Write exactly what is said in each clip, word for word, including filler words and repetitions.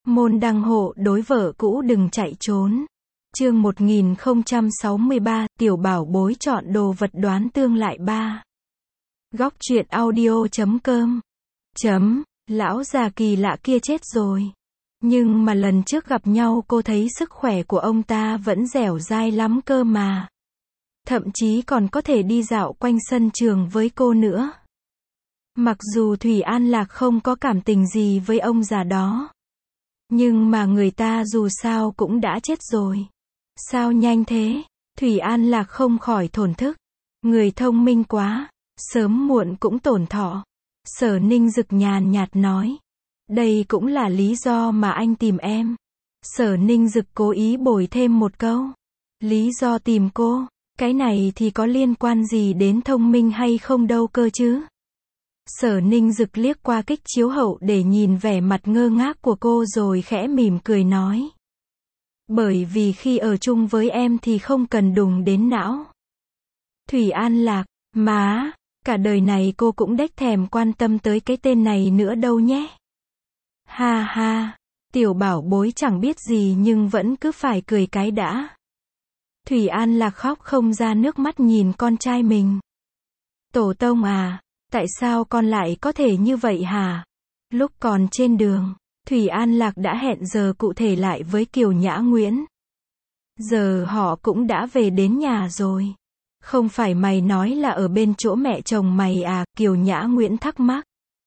Môn đăng hộ đối vợ cũ đừng chạy trốn. Chương một nghìn không trăm sáu mươi ba, tiểu bảo bối chọn đồ vật đoán tương lại ba. Góc truyện audio chấm com. Chấm, lão già kỳ lạ kia chết rồi. Nhưng mà lần trước gặp nhau cô thấy sức khỏe của ông ta vẫn dẻo dai lắm cơ mà. Thậm chí còn có thể đi dạo quanh sân trường với cô nữa. Mặc dù Thủy An Lạc không có cảm tình gì với ông già đó. Nhưng mà người ta dù sao cũng đã chết rồi. Sao nhanh thế? Thủy An Lạc không khỏi thổn thức. Người thông minh quá, sớm muộn cũng tổn thọ. Sở Ninh Dực nhàn nhạt nói. Đây cũng là lý do mà anh tìm em. Sở Ninh Dực cố ý bồi thêm một câu. Lý do tìm cô, cái này thì có liên quan gì đến thông minh hay không đâu cơ chứ? Sở Ninh Dực liếc qua kính chiếu hậu để nhìn vẻ mặt ngơ ngác của cô rồi khẽ mỉm cười nói. Bởi vì khi ở chung với em thì không cần đụng đến não. Thủy An Lạc, má, cả đời này cô cũng đếch thèm quan tâm tới cái tên này nữa đâu nhé. Ha ha, tiểu bảo bối chẳng biết gì nhưng vẫn cứ phải cười cái đã. Thủy An Lạc khóc không ra nước mắt nhìn con trai mình. Tổ tông à, tại sao con lại có thể như vậy hả? Lúc còn trên đường, Thủy An Lạc đã hẹn giờ cụ thể lại với Kiều Nhã Nguyễn. Giờ họ cũng đã về đến nhà rồi. Không phải mày nói là ở bên chỗ mẹ chồng mày à? Kiều Nhã Nguyễn thắc mắc.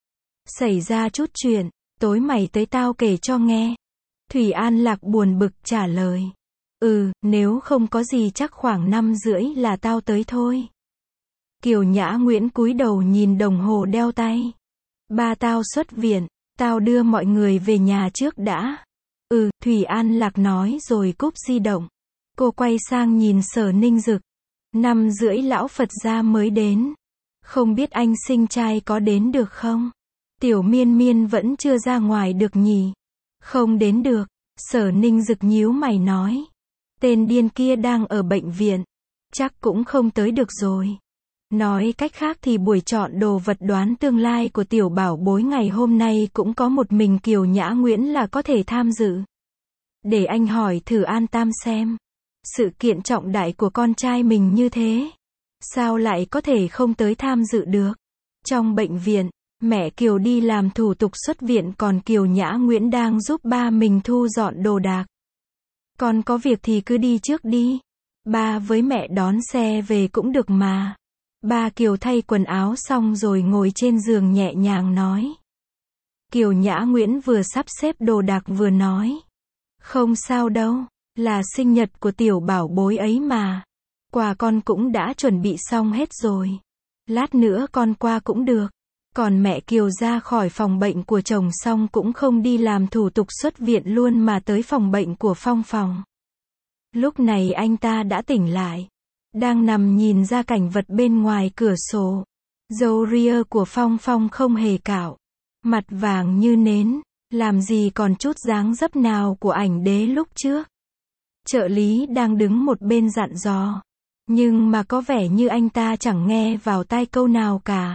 Xảy ra chút chuyện, tối mày tới tao kể cho nghe. Thủy An Lạc buồn bực trả lời. Ừ, nếu không có gì chắc khoảng năm rưỡi là tao tới thôi. Kiều Nhã Nguyễn cúi đầu nhìn đồng hồ đeo tay. Ba tao xuất viện, tao đưa mọi người về nhà trước đã. Ừ, Thủy An Lạc nói rồi cúp di động. Cô quay sang nhìn Sở Ninh Dực. Năm rưỡi lão Phật gia mới đến. Không biết anh sinh trai có đến được không? Tiểu Miên Miên vẫn chưa ra ngoài được nhỉ? Không đến được. Sở Ninh Dực nhíu mày nói. Tên điên kia đang ở bệnh viện. Chắc cũng không tới được rồi. Nói cách khác thì buổi chọn đồ vật đoán tương lai của tiểu bảo bối ngày hôm nay cũng có một mình Kiều Nhã Nguyễn là có thể tham dự. Để anh hỏi thử An Tam xem. Sự kiện trọng đại của con trai mình như thế. Sao lại có thể không tới tham dự được? Trong bệnh viện, mẹ Kiều đi làm thủ tục xuất viện còn Kiều Nhã Nguyễn đang giúp ba mình thu dọn đồ đạc. Con có việc thì cứ đi trước đi. Ba với mẹ đón xe về cũng được mà. Ba Kiều thay quần áo xong rồi ngồi trên giường nhẹ nhàng nói. Kiều Nhã Nguyễn vừa sắp xếp đồ đạc vừa nói. Không sao đâu, là sinh nhật của tiểu bảo bối ấy mà. Quà con cũng đã chuẩn bị xong hết rồi. Lát nữa con qua cũng được. Còn mẹ Kiều ra khỏi phòng bệnh của chồng xong cũng không đi làm thủ tục xuất viện luôn mà tới phòng bệnh của Phong Phong. Lúc này anh ta đã tỉnh lại. Đang nằm nhìn ra cảnh vật bên ngoài cửa sổ. Râu ria của Phong Phong không hề cạo. Mặt vàng như nến. Làm gì còn chút dáng dấp nào của ảnh đế lúc trước. Trợ lý đang đứng một bên dặn dò. Nhưng mà có vẻ như anh ta chẳng nghe vào tai câu nào cả.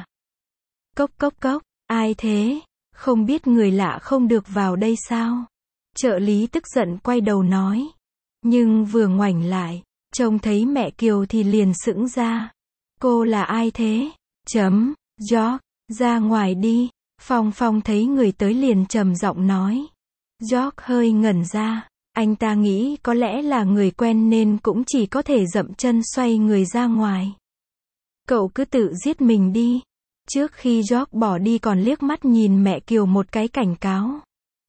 Cốc cốc cốc, ai thế? Không biết người lạ không được vào đây sao? Trợ lý tức giận quay đầu nói. Nhưng vừa ngoảnh lại, trông thấy mẹ Kiều thì liền sững ra. Cô là ai thế? Chấm, George, ra ngoài đi. Phong Phong thấy người tới liền trầm giọng nói. George hơi ngẩn ra. Anh ta nghĩ có lẽ là người quen nên cũng chỉ có thể dậm chân xoay người ra ngoài. Cậu cứ tự giết mình đi. Trước khi George bỏ đi còn liếc mắt nhìn mẹ Kiều một cái cảnh cáo.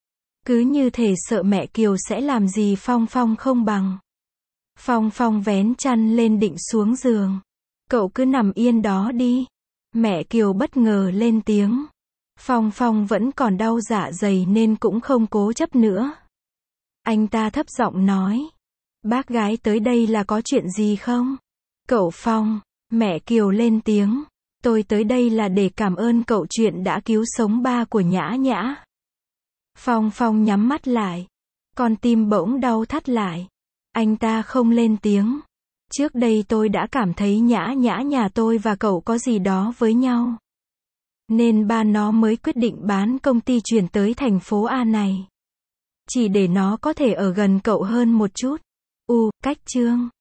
Cứ như thể sợ mẹ Kiều sẽ làm gì Phong Phong không bằng. Phong Phong vén chăn lên định xuống giường. Cậu cứ nằm yên đó đi. Mẹ Kiều bất ngờ lên tiếng. Phong Phong vẫn còn đau dạ dày nên cũng không cố chấp nữa. Anh ta thấp giọng nói. Bác gái tới đây là có chuyện gì không? Cậu Phong, mẹ Kiều lên tiếng. Tôi tới đây là để cảm ơn cậu chuyện đã cứu sống ba của Nhã Nhã. Phong Phong nhắm mắt lại. Con tim bỗng đau thắt lại. Anh ta không lên tiếng. Trước đây tôi đã cảm thấy Nhã Nhã nhà tôi và cậu có gì đó với nhau. Nên ba nó mới quyết định bán công ty chuyển tới thành phố A này. Chỉ để nó có thể ở gần cậu hơn một chút. U, cách chương.